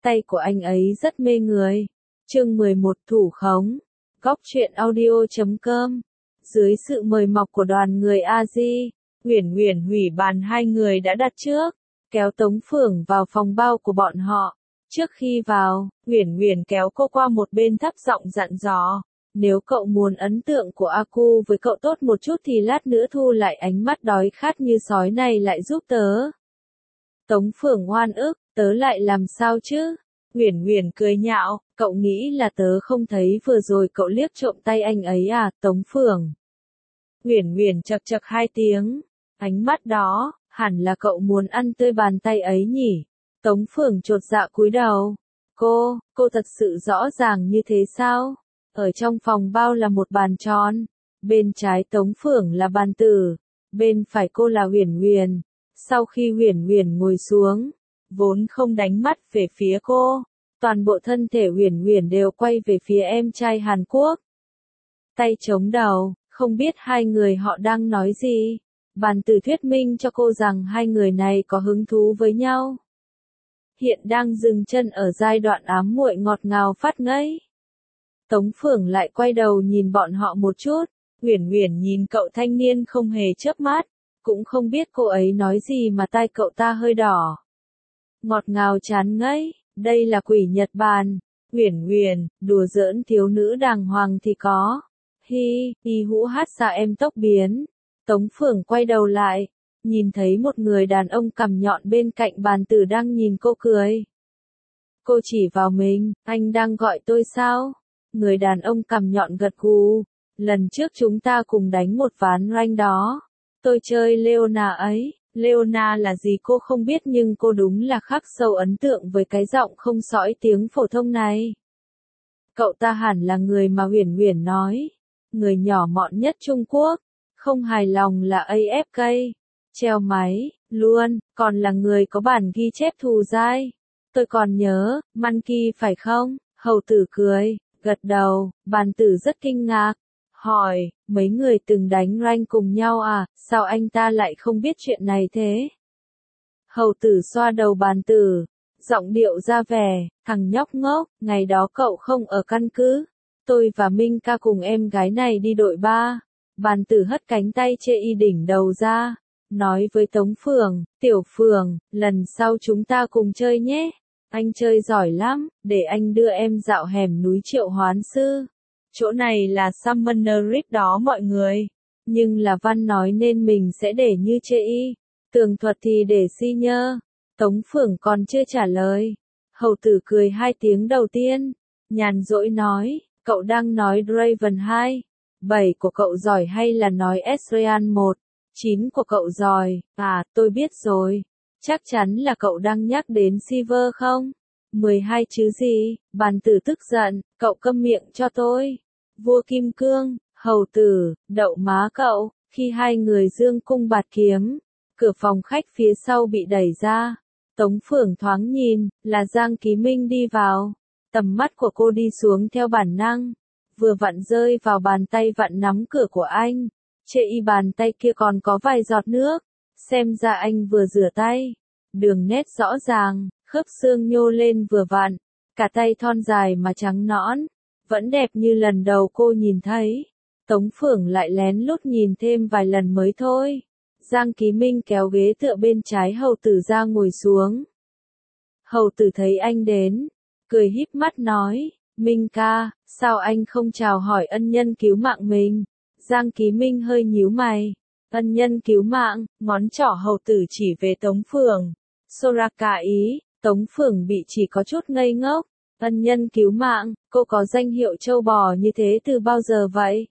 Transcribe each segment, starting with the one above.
tay của anh ấy rất mê người. Chương 11 Thủ khống. Góc truyện audio.com. Dưới sự mời mọc của đoàn người A-di, Uyển Uyển hủy bàn hai người đã đặt trước, kéo Tống Phượng vào phòng bao của bọn họ. Trước khi vào, Uyển Uyển kéo cô qua một bên thấp giọng dặn dò, nếu cậu muốn ấn tượng của Aku với cậu tốt một chút thì lát nữa thu lại ánh mắt đói khát như sói này lại giúp tớ. Tống Phượng oan ức, tớ lại làm sao chứ? Uyển Uyển cười nhạo, cậu nghĩ là tớ không thấy vừa rồi cậu liếc trộm tay anh ấy à, Tống Phượng. Uyển Uyển chậc chậc hai tiếng, ánh mắt đó, hẳn là cậu muốn ăn tươi bàn tay ấy nhỉ? Tống Phượng chột dạ cúi đầu. Cô thật sự rõ ràng như thế sao? Ở trong phòng bao là một bàn tròn, bên trái Tống Phượng là bàn tử, bên phải cô là Uyển Uyển. Sau khi Uyển Uyển ngồi xuống, vốn không đánh mắt về phía cô, toàn bộ thân thể Uyển Uyển đều quay về phía em trai Hàn Quốc. Tay chống đầu, không biết hai người họ đang nói gì. Bàn tử thuyết minh cho cô rằng hai người này có hứng thú với nhau. Hiện đang dừng chân ở giai đoạn ám muội ngọt ngào phát ngây. Tống Phượng lại quay đầu nhìn bọn họ một chút, Uyển Uyển nhìn cậu thanh niên không hề chớp mắt, cũng không biết cô ấy nói gì mà tai cậu ta hơi đỏ. Ngọt ngào chán ngấy, đây là quỷ Nhật Bản. Uyển Uyển, đùa giỡn thiếu nữ đàng hoàng thì có. Y hũ hát xa em tốc biến. Tống Phượng quay đầu lại, nhìn thấy một người đàn ông cằm nhọn bên cạnh bàn tử đang nhìn cô cười. Cô chỉ vào mình, anh đang gọi tôi sao? Người đàn ông cằm nhọn gật gù. Lần trước chúng ta cùng đánh một ván rank đó. Tôi chơi Leona ấy. Leona là gì cô không biết nhưng cô đúng là khắc sâu ấn tượng với cái giọng không sõi tiếng phổ thông này. Cậu ta hẳn là người mà Uyển Uyển nói. Người nhỏ mọn nhất Trung Quốc. Không hài lòng là AFK. Treo máy, luôn, còn là người có bản ghi chép thù dai. Tôi còn nhớ, Monkey phải không? Hầu tử cười, gật đầu, bàn tử rất kinh ngạc. Hỏi, mấy người từng đánh rank cùng nhau à, sao anh ta lại không biết chuyện này thế? Hầu tử xoa đầu bàn tử, giọng điệu ra vẻ, thằng nhóc ngốc, ngày đó cậu không ở căn cứ. Tôi và Minh ca cùng em gái này đi đội 3. Bàn tử hất cánh tay chê y đỉnh đầu ra, nói với Tống Phượng, Tiểu Phượng, lần sau chúng ta cùng chơi nhé. Anh chơi giỏi lắm, để anh đưa em dạo hẻm núi Triệu Hoán Sư. Chỗ này là Summoner Rift đó mọi người. Nhưng là Văn nói nên mình sẽ để như chê y. Tường thuật thì để si nhơ. Tống Phượng còn chưa trả lời. Hầu tử cười hai tiếng đầu tiên. Nhàn rỗi nói, cậu đang nói Draven 2. 7 của cậu giỏi hay là nói Ezreal 1? 9 của cậu giỏi, à, tôi biết rồi. Chắc chắn là cậu đang nhắc đến Silver không? 12 chứ gì? Bàn tử tức giận, cậu câm miệng cho tôi. Vua Kim Cương, hầu tử, đậu má cậu. Khi hai người dương cung bạt kiếm, cửa phòng khách phía sau bị đẩy ra. Tống Phượng thoáng nhìn, là Giang Ký Minh đi vào. Tầm mắt của cô đi xuống theo bản năng. Vừa vặn rơi vào bàn tay vặn nắm cửa của anh. Chê y bàn tay kia còn có vài giọt nước. Xem ra anh vừa rửa tay. Đường nét rõ ràng, khớp xương nhô lên vừa vặn. Cả tay thon dài mà trắng nõn. Vẫn đẹp như lần đầu cô nhìn thấy. Tống Phượng lại lén lút nhìn thêm vài lần mới thôi. Giang Ký Minh kéo ghế tựa bên trái hầu tử ra ngồi xuống. Hầu tử thấy anh đến. Cười híp mắt nói. Minh ca, sao anh không chào hỏi ân nhân cứu mạng mình? Giang Ký Minh hơi nhíu mày. Ân nhân cứu mạng, ngón trỏ hầu tử chỉ về Tống Phượng. Soraka ý, Tống Phượng bị chỉ có chút ngây ngốc. Ân nhân cứu mạng, cô có danh hiệu châu bò như thế từ bao giờ vậy?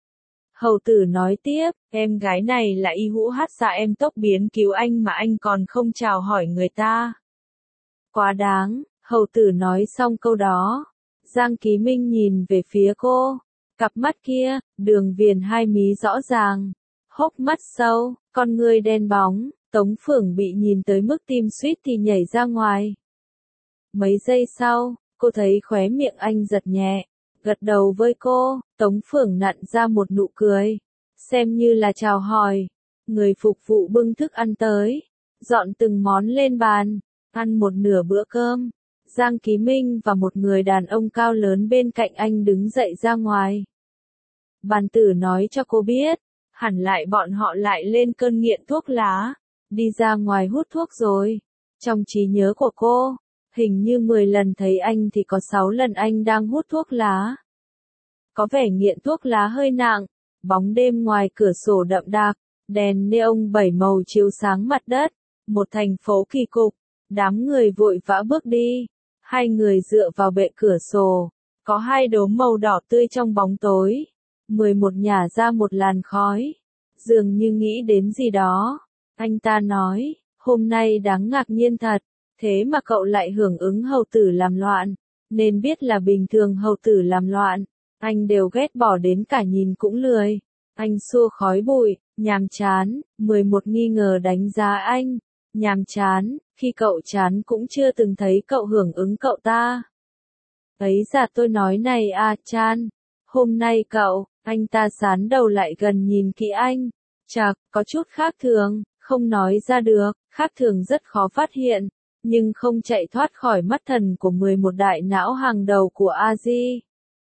Hầu tử nói tiếp, em gái này là y hũ hát xa em tốc biến cứu anh mà anh còn không chào hỏi người ta. Quá đáng, hầu tử nói xong câu đó. Giang Ký Minh nhìn về phía cô. Cặp mắt kia, đường viền hai mí rõ ràng. Hốc mắt sâu, con người đen bóng. Tống Phượng bị nhìn tới mức tim suýt thì nhảy ra ngoài. Mấy giây sau, cô thấy khóe miệng anh giật nhẹ. Gật đầu với cô, Tống Phượng nặn ra một nụ cười. Xem như là chào hỏi. Người phục vụ bưng thức ăn tới. Dọn từng món lên bàn. Ăn một nửa bữa cơm. Giang Ký Minh và một người đàn ông cao lớn bên cạnh anh đứng dậy ra ngoài. Bàn tử nói cho cô biết, hẳn lại bọn họ lại lên cơn nghiện thuốc lá, đi ra ngoài hút thuốc rồi. Trong trí nhớ của cô, hình như 10 lần thấy anh thì có 6 lần anh đang hút thuốc lá. Có vẻ nghiện thuốc lá hơi nặng, bóng đêm ngoài cửa sổ đậm đặc, đèn neon 7 màu chiếu sáng mặt đất, một thành phố kỳ cục, đám người vội vã bước đi, hai người dựa vào bệ cửa sổ, có hai đốm màu đỏ tươi trong bóng tối, 11 nhả ra một làn khói, dường như nghĩ đến gì đó, anh ta nói, hôm nay đáng ngạc nhiên thật, thế mà cậu lại hưởng ứng hầu tử làm loạn, nên biết là bình thường hầu tử làm loạn, anh đều ghét bỏ đến cả nhìn cũng lười. Anh xua khói bụi, nhàm chán, 11 nghi ngờ đánh giá anh, nhàm chán, khi cậu chán cũng chưa từng thấy cậu hưởng ứng cậu ta. Ấy ra tôi nói này à Chan, hôm nay cậu, anh ta sán đầu lại gần nhìn kỹ anh, chạc, có chút khác thường, không nói ra được, khác thường rất khó phát hiện, nhưng không chạy thoát khỏi mắt thần của 11 đại não hàng đầu của AZ.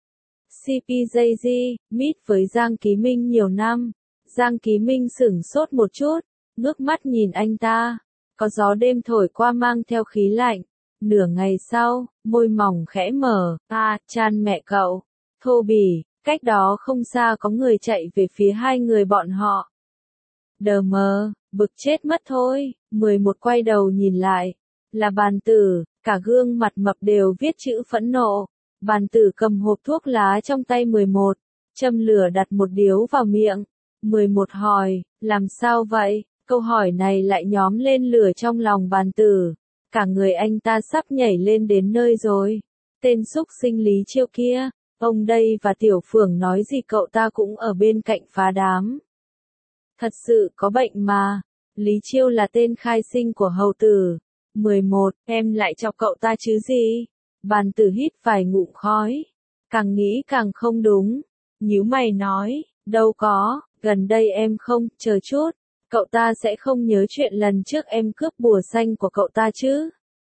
CPJZ, meet với Giang Ký Minh nhiều năm. Giang Ký Minh sửng sốt một chút, ngước mắt nhìn anh ta. Có gió đêm thổi qua mang theo khí lạnh. Nửa ngày sau, môi mỏng khẽ mở. À, Chan mẹ cậu. Thô bỉ, cách đó không xa có người chạy về phía hai người bọn họ. Đờ mờ, bực chết mất thôi. 11 quay đầu nhìn lại. Là Bàn Tử, cả gương mặt mập đều viết chữ phẫn nộ. Bàn Tử cầm hộp thuốc lá trong tay 11, châm lửa đặt một điếu vào miệng. 11 hỏi, làm sao vậy? Câu hỏi này lại nhóm lên lửa trong lòng Bàn Tử. Cả người anh ta sắp nhảy lên đến nơi rồi. Tên xúc sinh Lý Chiêu kia, ông đây và Tiểu Phường nói gì cậu ta cũng ở bên cạnh phá đám. Thật sự có bệnh mà. Lý Chiêu là tên khai sinh của hầu tử. 11, em lại chọc cậu ta chứ gì? Bàn Tử hít vài ngụm khói. Càng nghĩ càng không đúng. Nhíu mày nói, đâu có, gần đây em không, chờ chút. Cậu ta sẽ không nhớ chuyện lần trước em cướp bùa xanh của cậu ta chứ?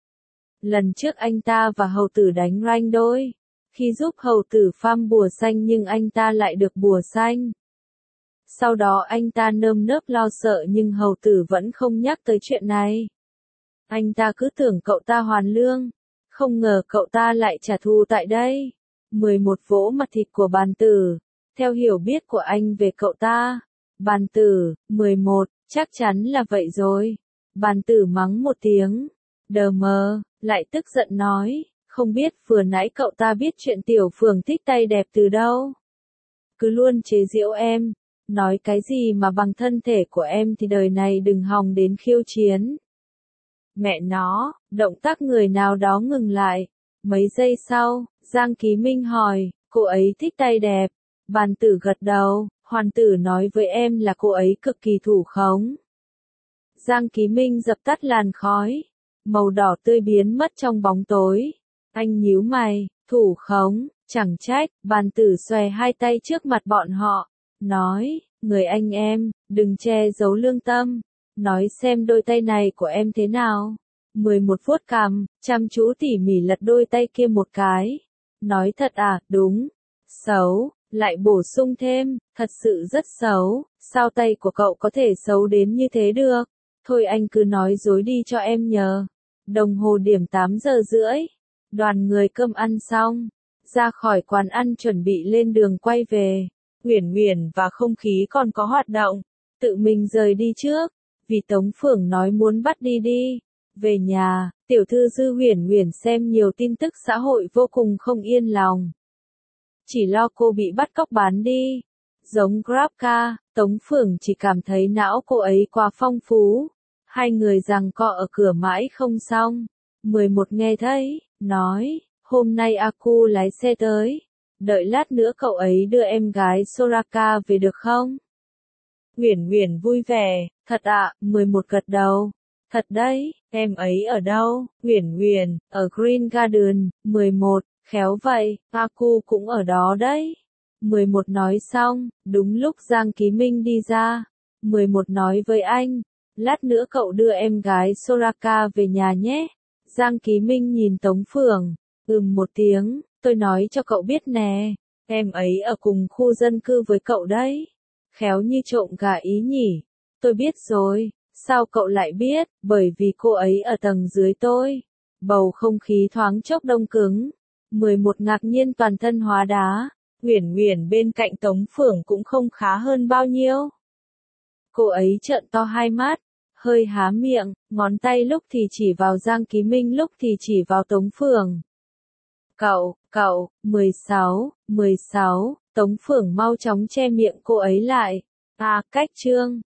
Lần trước anh ta và hầu tử đánh ranh đôi. Khi giúp hầu tử farm bùa xanh nhưng anh ta lại được bùa xanh. Sau đó anh ta nơm nớp lo sợ nhưng hầu tử vẫn không nhắc tới chuyện này. Anh ta cứ tưởng cậu ta hoàn lương. Không ngờ cậu ta lại trả thù tại đây. 11 vỗ mặt thịt của Bàn Tử. Theo hiểu biết của anh về cậu ta. Bàn Tử, 11, chắc chắn là vậy rồi. Bàn Tử mắng một tiếng. Đờ mờ, lại tức giận nói. Không biết vừa nãy cậu ta biết chuyện Tiểu Phường thích tay đẹp từ đâu. Cứ luôn chế giễu em. Nói cái gì mà bằng thân thể của em thì đời này đừng hòng đến khiêu chiến. Mẹ nó, động tác người nào đó ngừng lại. Mấy giây sau, Giang Ký Minh hỏi, cô ấy thích tay đẹp. Bàn Tử gật đầu, Hoàn Tử nói với em là cô ấy cực kỳ thủ khống. Giang Ký Minh dập tắt làn khói. Màu đỏ tươi biến mất trong bóng tối. Anh nhíu mày, thủ khống, chẳng trách. Bàn Tử xòe hai tay trước mặt bọn họ. Nói, người anh em, đừng che giấu lương tâm. Nói xem đôi tay này của em thế nào. 11 vuốt cằm, chăm chú tỉ mỉ lật đôi tay kia một cái. Nói thật à, đúng. Xấu, lại bổ sung thêm, thật sự rất xấu. Sao tay của cậu có thể xấu đến như thế được? Thôi anh cứ nói dối đi cho em nhờ. Đồng hồ điểm 8 giờ rưỡi. Đoàn người cơm ăn xong. Ra khỏi quán ăn chuẩn bị lên đường quay về. Uyển Uyển và không khí còn có hoạt động. Tự mình rời đi trước. Vì Tống Phượng nói muốn bắt đi. Về nhà, tiểu thư Dư Uyển Uyển xem nhiều tin tức xã hội vô cùng không yên lòng. Chỉ lo cô bị bắt cóc bán đi. Giống GrabCar, Tống Phượng chỉ cảm thấy não cô ấy quá phong phú. Hai người giằng co ở cửa mãi không xong. 11 nghe thấy, nói, hôm nay Aku lái xe tới. Đợi lát nữa cậu ấy đưa em gái Soraka về được không? Uyển Uyển vui vẻ, thật ạ, 11 gật đầu. Thật đấy, em ấy ở đâu? Uyển Uyển, ở Green Garden. 11, khéo vậy, Aku cũng ở đó đấy. 11 nói xong, đúng lúc Giang Ký Minh đi ra. 11 nói với anh, lát nữa cậu đưa em gái Soraka về nhà nhé. Giang Ký Minh nhìn Tống Phượng, một tiếng, tôi nói cho cậu biết nè, em ấy ở cùng khu dân cư với cậu đấy. Khéo như trộm gà ý nhỉ. Tôi biết rồi, sao cậu lại biết, bởi vì cô ấy ở tầng dưới tôi. Bầu không khí thoáng chốc đông cứng. 11 ngạc nhiên toàn thân hóa đá. Uyển Uyển bên cạnh Tống Phượng cũng không khá hơn bao nhiêu. Cô ấy trợn to hai mắt, hơi há miệng, ngón tay lúc thì chỉ vào Giang Ký Minh lúc thì chỉ vào Tống Phượng. Cậu, 16, Tống Phượng mau chóng che miệng cô ấy lại. Cách chương.